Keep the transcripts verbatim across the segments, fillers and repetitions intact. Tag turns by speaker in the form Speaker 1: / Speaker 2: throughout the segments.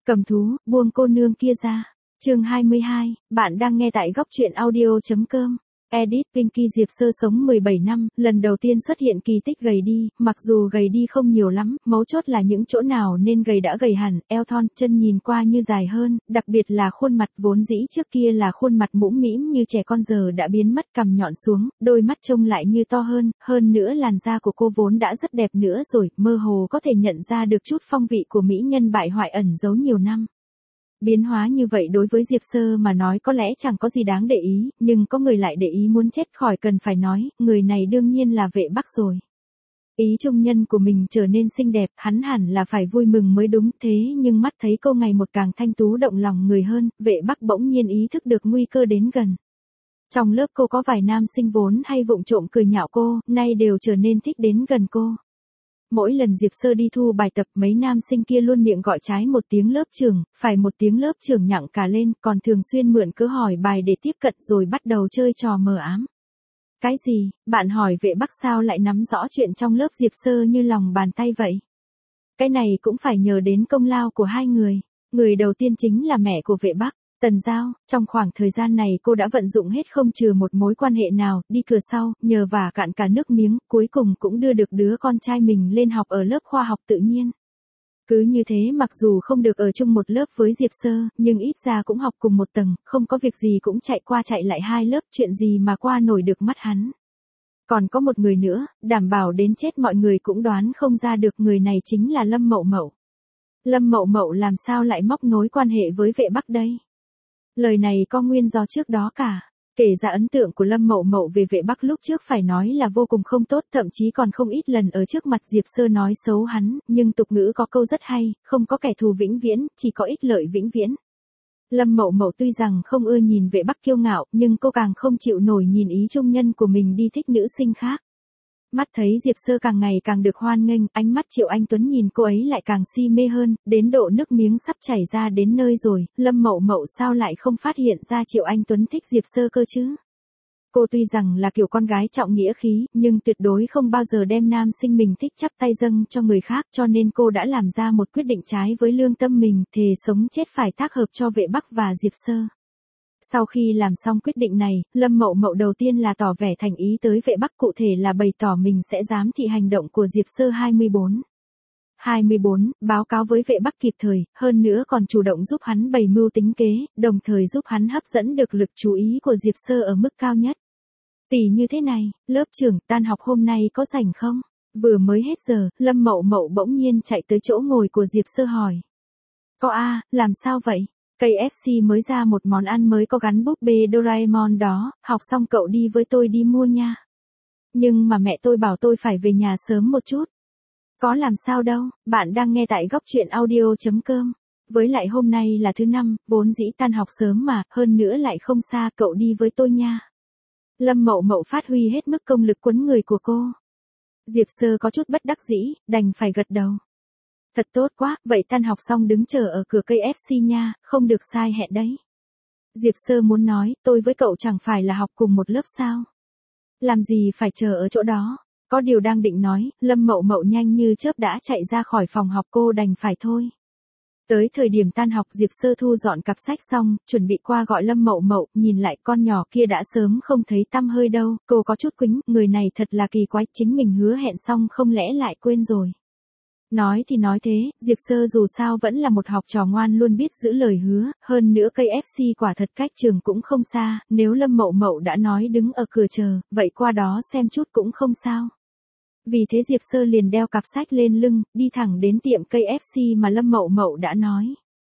Speaker 1: Cầm thú, buông cô nương kia ra. Chương hai mươi hai, bạn đang nghe tại góc truyện audio.com. Edit Pinky Diệp Sơ sống mười bảy năm, lần đầu tiên xuất hiện kỳ tích gầy đi, mặc dù gầy đi không nhiều lắm, mấu chốt là những chỗ nào nên gầy đã gầy hẳn, eo thon, chân nhìn qua như dài hơn, đặc biệt là khuôn mặt vốn dĩ trước kia là khuôn mặt mũm mĩm như trẻ con giờ đã biến mất, cằm nhọn xuống, đôi mắt trông lại như to hơn, hơn nữa làn da của cô vốn đã rất đẹp nữa rồi, mơ hồ có thể nhận ra được chút phong vị của mỹ nhân bại hoại ẩn giấu nhiều năm. Biến hóa như vậy đối với Diệp Sơ mà nói có lẽ chẳng có gì đáng để ý, nhưng có người lại để ý muốn chết khỏi cần phải nói, người này đương nhiên là Vệ Bắc rồi. Ý trung nhân của mình trở nên xinh đẹp, hắn hẳn là phải vui mừng mới đúng, thế nhưng mắt thấy cô ngày một càng thanh tú động lòng người hơn, Vệ Bắc bỗng nhiên ý thức được nguy cơ đến gần. Trong lớp cô có vài nam sinh vốn hay vụng trộm cười nhạo cô, nay đều trở nên thích đến gần cô. Mỗi lần Diệp Sơ đi thu bài tập mấy nam sinh kia luôn miệng gọi trái một tiếng lớp trưởng, phải một tiếng lớp trưởng nhặng cả lên, còn thường xuyên mượn cớ hỏi bài để tiếp cận rồi bắt đầu chơi trò mờ ám. Cái gì, bạn hỏi Vệ Bắc sao lại nắm rõ chuyện trong lớp Diệp Sơ như lòng bàn tay vậy? Cái này cũng phải nhờ đến công lao của hai người. Người đầu tiên chính là mẹ của Vệ Bắc, Tần Giao. Trong khoảng thời gian này cô đã vận dụng hết không chừa một mối quan hệ nào, đi cửa sau, nhờ vả cạn cả nước miếng, cuối cùng cũng đưa được đứa con trai mình lên học ở lớp khoa học tự nhiên. Cứ như thế mặc dù không được ở chung một lớp với Diệp Sơ, nhưng ít ra cũng học cùng một tầng, không có việc gì cũng chạy qua chạy lại hai lớp, chuyện gì mà qua nổi được mắt hắn. Còn có một người nữa, đảm bảo đến chết mọi người cũng đoán không ra được, người này chính là Lâm Mậu Mậu. Lâm Mậu Mậu làm sao lại móc nối quan hệ với Vệ Bắc đây? Lời này có nguyên do trước đó cả. Kể ra ấn tượng của Lâm Mậu Mậu về Vệ Bắc lúc trước phải nói là vô cùng không tốt, thậm chí còn không ít lần ở trước mặt Diệp Sơ nói xấu hắn, nhưng tục ngữ có câu rất hay, không có kẻ thù vĩnh viễn, chỉ có ích lợi vĩnh viễn. Lâm Mậu Mậu tuy rằng không ưa nhìn Vệ Bắc kiêu ngạo, nhưng cô càng không chịu nổi nhìn ý trung nhân của mình đi thích nữ sinh khác. Mắt thấy Diệp Sơ càng ngày càng được hoan nghênh, ánh mắt Triệu Anh Tuấn nhìn cô ấy lại càng si mê hơn, đến độ nước miếng sắp chảy ra đến nơi rồi, Lâm Mậu Mậu sao lại không phát hiện ra Triệu Anh Tuấn thích Diệp Sơ cơ chứ? Cô tuy rằng là kiểu con gái trọng nghĩa khí, nhưng tuyệt đối không bao giờ đem nam sinh mình thích chắp tay dâng cho người khác, cho nên cô đã làm ra một quyết định trái với lương tâm mình, thề sống chết phải tác hợp cho Vệ Bắc và Diệp Sơ. Sau khi làm xong quyết định này, Lâm Mậu Mậu đầu tiên là tỏ vẻ thành ý tới Vệ Bắc, cụ thể là bày tỏ mình sẽ giám thị hành động của Diệp Sơ hai mươi bốn. hai mươi bốn, báo cáo với Vệ Bắc kịp thời, hơn nữa còn chủ động giúp hắn bày mưu tính kế, đồng thời giúp hắn hấp dẫn được lực chú ý của Diệp Sơ ở mức cao nhất. Tỷ như thế này, lớp trưởng, tan học hôm nay có rảnh không? Vừa mới hết giờ, Lâm Mậu Mậu bỗng nhiên chạy tới chỗ ngồi của Diệp Sơ hỏi. Có a, làm sao vậy? ca ép xê mới ra một món ăn mới có gắn búp bê Doraemon đó, học xong cậu đi với tôi đi mua nha. Nhưng mà mẹ tôi bảo tôi phải về nhà sớm một chút. Có làm sao đâu, bạn đang nghe tại góc truyện audio.com. Với lại hôm nay là thứ năm, vốn dĩ tan học sớm mà, hơn nữa lại không xa, cậu đi với tôi nha. Lâm Mậu Mậu phát huy hết mức công lực quấn người của cô. Diệp Sơ có chút bất đắc dĩ, đành phải gật đầu. Thật tốt quá, vậy tan học xong đứng chờ ở cửa ca ép xê nha, không được sai hẹn đấy. Diệp Sơ muốn nói, tôi với cậu chẳng phải là học cùng một lớp sao? Làm gì phải chờ ở chỗ đó? Có điều đang định nói, Lâm Mậu Mậu nhanh như chớp đã chạy ra khỏi phòng học, cô đành phải thôi. Tới thời điểm tan học, Diệp Sơ thu dọn cặp sách xong, chuẩn bị qua gọi Lâm Mậu Mậu, nhìn lại con nhỏ kia đã sớm không thấy tăm hơi đâu, cô có chút quĩnh, người này thật là kỳ quái, chính mình hứa hẹn xong không lẽ lại quên rồi. Nói thì nói thế, Diệp Sơ dù sao vẫn là một học trò ngoan luôn biết giữ lời hứa, hơn nữa ca ép xê quả thật cách trường cũng không xa, nếu Lâm Mậu Mậu đã nói đứng ở cửa chờ, vậy qua đó xem chút cũng không sao. Vì thế Diệp Sơ liền đeo cặp sách lên lưng, đi thẳng đến tiệm ca ép xê mà Lâm Mậu Mậu đã nói.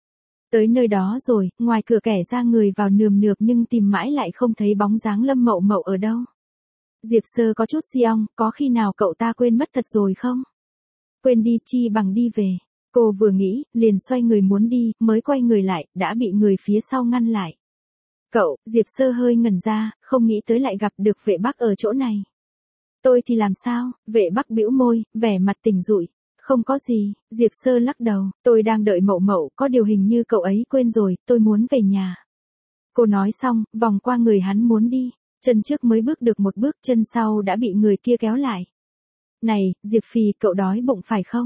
Speaker 1: Tới nơi đó rồi, ngoài cửa kẻ ra người vào nườm nượp nhưng tìm mãi lại không thấy bóng dáng Lâm Mậu Mậu ở đâu. Diệp Sơ có chút si ong, có khi nào cậu ta quên mất thật rồi không? Quên đi chi bằng đi về. Cô vừa nghĩ, liền xoay người muốn đi, mới quay người lại, đã bị người phía sau ngăn lại. Cậu, Diệp Sơ hơi ngẩn ra, không nghĩ tới lại gặp được Vệ Bắc ở chỗ này. Tôi thì làm sao? Vệ Bắc bĩu môi, vẻ mặt tỉnh rụi. Không có gì, Diệp Sơ lắc đầu, tôi đang đợi Mậu Mậu, có điều hình như cậu ấy quên rồi, tôi muốn về nhà. Cô nói xong, vòng qua người hắn muốn đi, chân trước mới bước được một bước, chân sau đã bị người kia kéo lại. Này, Diệp Phì, cậu đói bụng phải không?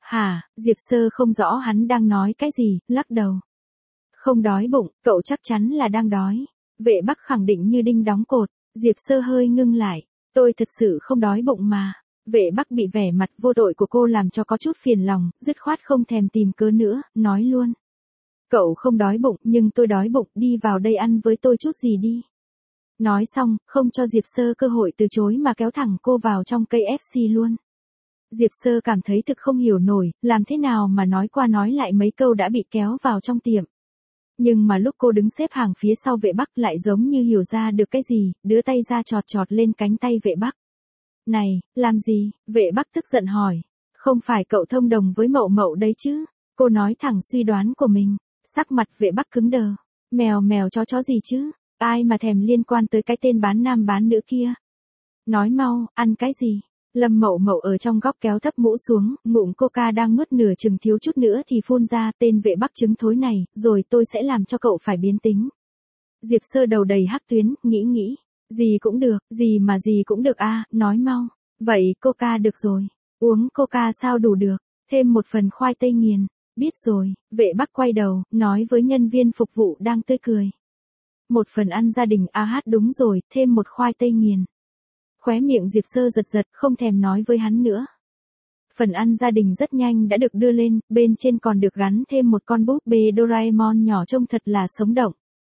Speaker 1: Hả, Diệp Sơ không rõ hắn đang nói cái gì, lắc đầu. Không đói bụng, cậu chắc chắn là đang đói. Vệ Bắc khẳng định như đinh đóng cột. Diệp Sơ hơi ngưng lại. Tôi thật sự không đói bụng mà. Vệ Bắc bị vẻ mặt vô tội của cô làm cho có chút phiền lòng, dứt khoát không thèm tìm cớ nữa, nói luôn. Cậu không đói bụng, nhưng tôi đói bụng, đi vào đây ăn với tôi chút gì đi. Nói xong, không cho Diệp Sơ cơ hội từ chối mà kéo thẳng cô vào trong cây ép xê luôn. Diệp Sơ cảm thấy thực không hiểu nổi, làm thế nào mà nói qua nói lại mấy câu đã bị kéo vào trong tiệm. Nhưng mà lúc cô đứng xếp hàng phía sau Vệ Bắc lại giống như hiểu ra được cái gì, đưa tay ra chọt chọt lên cánh tay Vệ Bắc. Này, làm gì? Vệ Bắc tức giận hỏi. Không phải cậu thông đồng với Mậu Mậu đấy chứ? Cô nói thẳng suy đoán của mình. Sắc mặt Vệ Bắc cứng đờ. Mèo mèo chó chó gì chứ? Ai mà thèm liên quan tới cái tên bán nam bán nữ kia? Nói mau, ăn cái gì? Lâm Mậu Mậu ở trong góc kéo thấp mũ xuống, ngụm coca đang nuốt nửa chừng thiếu chút nữa thì phun ra tên Vệ Bắc trứng thối này, rồi tôi sẽ làm cho cậu phải biến tính. Diệp Sơ đầu đầy hắc tuyến, nghĩ nghĩ. Gì cũng được, gì mà gì cũng được a, nói mau. Vậy coca được rồi. Uống coca sao đủ được, thêm một phần khoai tây nghiền. Biết rồi, Vệ Bắc quay đầu, nói với nhân viên phục vụ đang tươi cười. Một phần ăn gia đình a hát đúng rồi, thêm một khoai tây nghiền. Khóe miệng Diệp Sơ giật giật, không thèm nói với hắn nữa. Phần ăn gia đình rất nhanh đã được đưa lên, bên trên còn được gắn thêm một con búp bê Doraemon nhỏ trông thật là sống động.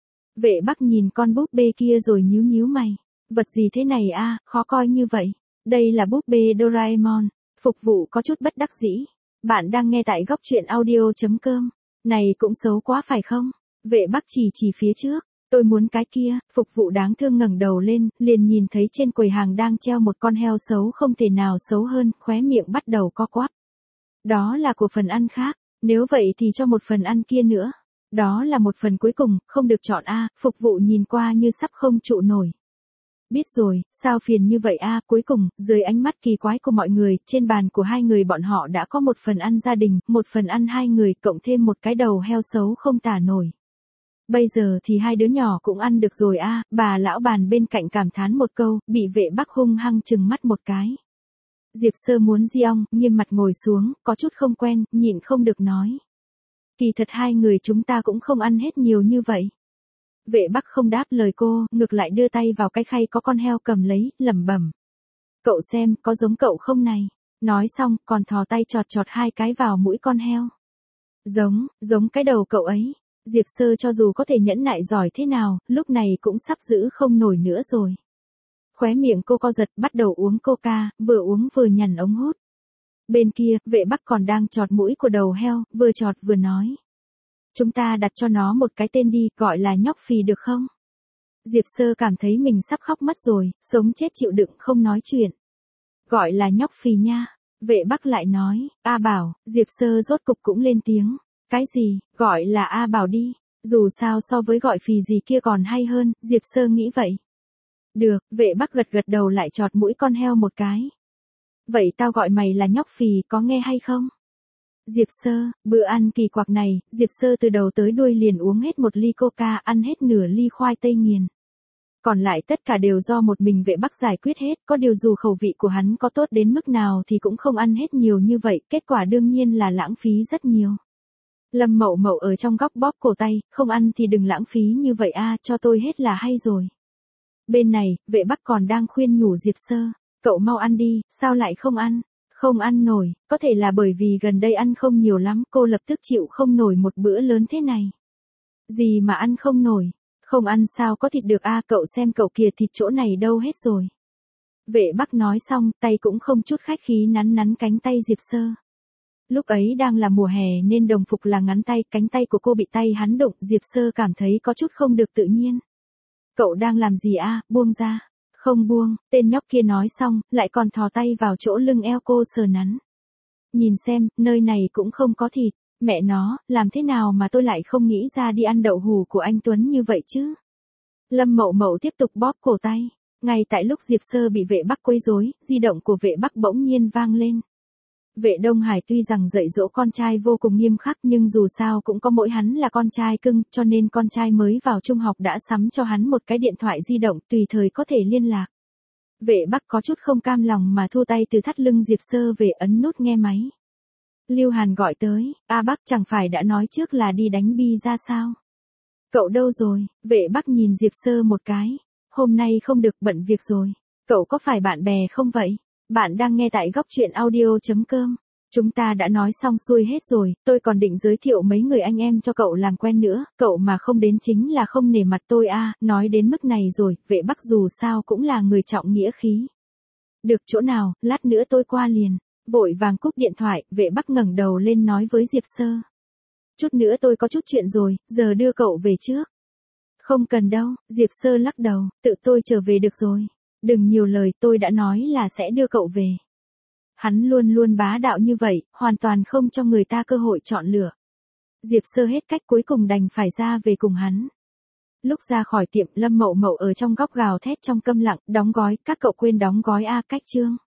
Speaker 1: Vệ Bắc nhìn con búp bê kia rồi nhíu nhíu mày. Vật gì thế này a, khó coi như vậy. Đây là búp bê Doraemon. Phục vụ có chút bất đắc dĩ. Bạn đang nghe tại góc truyện audio chấm com. Này cũng xấu quá phải không? Vệ Bắc chỉ chỉ phía trước. Tôi muốn cái kia. Phục vụ đáng thương ngẩng đầu lên, liền nhìn thấy trên quầy hàng đang treo một con heo xấu không thể nào xấu hơn, khóe miệng bắt đầu co quắp. Đó là của phần ăn khác. Nếu vậy thì cho một phần ăn kia nữa. Đó là một phần cuối cùng, không được chọn a. Phục vụ nhìn qua như sắp không trụ nổi. Biết rồi, sao phiền như vậy a? Cuối cùng, dưới ánh mắt kỳ quái của mọi người, trên bàn của hai người bọn họ đã có một phần ăn gia đình, một phần ăn hai người, cộng thêm một cái đầu heo xấu không tả nổi. Bây giờ thì hai đứa nhỏ cũng ăn được rồi a. Bà lão bàn bên cạnh cảm thán một câu, bị Vệ Bắc hung hăng chừng mắt một cái. Diệp Sơ muốn di ong, nghiêm mặt ngồi xuống, có chút không quen, nhịn không được nói. Kỳ thật hai người chúng ta cũng không ăn hết nhiều như vậy. Vệ Bắc không đáp lời cô, ngược lại đưa tay vào cái khay có con heo cầm lấy, lẩm bẩm. Cậu xem, có giống cậu không này? Nói xong, còn thò tay chọt chọt hai cái vào mũi con heo. Giống, giống cái đầu cậu ấy. Diệp Sơ cho dù có thể nhẫn nại giỏi thế nào, lúc này cũng sắp giữ không nổi nữa rồi. Khóe miệng cô co giật, bắt đầu uống coca, vừa uống vừa nhằn ống hút. Bên kia, Vệ Bắc còn đang chọt mũi của đầu heo, vừa chọt vừa nói. Chúng ta đặt cho nó một cái tên đi, gọi là nhóc phì được không? Diệp Sơ cảm thấy mình sắp khóc mất rồi, sống chết chịu đựng không nói chuyện. Gọi là nhóc phì nha. Vệ Bắc lại nói, A Bảo. Diệp Sơ rốt cục cũng lên tiếng. Cái gì, gọi là A Bảo đi. Dù sao so với gọi phì gì kia còn hay hơn, Diệp Sơ nghĩ vậy. Được, Vệ Bắc gật gật đầu lại chọt mũi con heo một cái. Vậy tao gọi mày là nhóc phì, có nghe hay không? Diệp Sơ, bữa ăn kỳ quặc này, Diệp Sơ từ đầu tới đuôi liền uống hết một ly coca, ăn hết nửa ly khoai tây nghiền. Còn lại tất cả đều do một mình Vệ Bắc giải quyết hết, có điều dù khẩu vị của hắn có tốt đến mức nào thì cũng không ăn hết nhiều như vậy, kết quả đương nhiên là lãng phí rất nhiều. Lâm Mậu Mậu ở trong góc bóp cổ tay, không ăn thì đừng lãng phí như vậy a, cho tôi hết là hay rồi. Bên này, Vệ Bắc còn đang khuyên nhủ Diệp Sơ, cậu mau ăn đi, sao lại không ăn? Không ăn nổi, có thể là bởi vì gần đây ăn không nhiều lắm, cô lập tức chịu không nổi một bữa lớn thế này. Gì mà ăn không nổi, không ăn sao có thịt được a, cậu xem cậu kìa, thịt chỗ này đâu hết rồi. Vệ Bắc nói xong, tay cũng không chút khách khí nắn nắn cánh tay Diệp Sơ. Lúc ấy đang là mùa hè nên đồng phục là ngắn tay, cánh tay của cô bị tay hắn đụng, Diệp Sơ cảm thấy có chút không được tự nhiên. Cậu đang làm gì a, buông ra. Không buông, tên nhóc kia nói xong, lại còn thò tay vào chỗ lưng eo cô sờ nắn. Nhìn xem, nơi này cũng không có thịt, mẹ nó, làm thế nào mà tôi lại không nghĩ ra đi ăn đậu hù của anh Tuấn như vậy chứ? Lâm Mậu Mậu tiếp tục bóp cổ tay. Ngay tại lúc Diệp Sơ bị Vệ Bắc quấy rối, di động của Vệ Bắc bỗng nhiên vang lên. Vệ Đông Hải tuy rằng dạy dỗ con trai vô cùng nghiêm khắc nhưng dù sao cũng có mỗi hắn là con trai cưng, cho nên con trai mới vào trung học đã sắm cho hắn một cái điện thoại di động tùy thời có thể liên lạc. Vệ Bắc có chút không cam lòng mà thu tay từ thắt lưng Diệp Sơ về ấn nút nghe máy. Lưu Hàn gọi tới, A Bắc chẳng phải đã nói trước là đi đánh bi ra sao? Cậu đâu rồi? Vệ Bắc nhìn Diệp Sơ một cái. Hôm nay không được, bận việc rồi. Cậu có phải bạn bè không vậy? Bạn đang nghe tại góc truyện audio.com. Chúng ta đã nói xong xuôi hết rồi, tôi còn định giới thiệu mấy người anh em cho cậu làm quen nữa, cậu mà không đến chính là không nể mặt tôi a. Nói đến mức này rồi, Vệ Bắc dù sao cũng là người trọng nghĩa khí. Được chỗ nào, lát nữa tôi qua liền. Vội vàng cúp điện thoại, Vệ Bắc ngẩng đầu lên nói với Diệp Sơ. Chút nữa tôi có chút chuyện rồi, giờ đưa cậu về trước. Không cần đâu, Diệp Sơ lắc đầu, tự tôi trở về được rồi. Đừng nhiều lời, tôi đã nói là sẽ đưa cậu về. Hắn luôn luôn bá đạo như vậy, hoàn toàn không cho người ta cơ hội chọn lựa. Diệp Sơ hết cách cuối cùng đành phải ra về cùng hắn. Lúc ra khỏi tiệm, Lâm Mậu Mậu ở trong góc gào thét trong câm lặng, đóng gói, các cậu quên đóng gói a. Cách chương.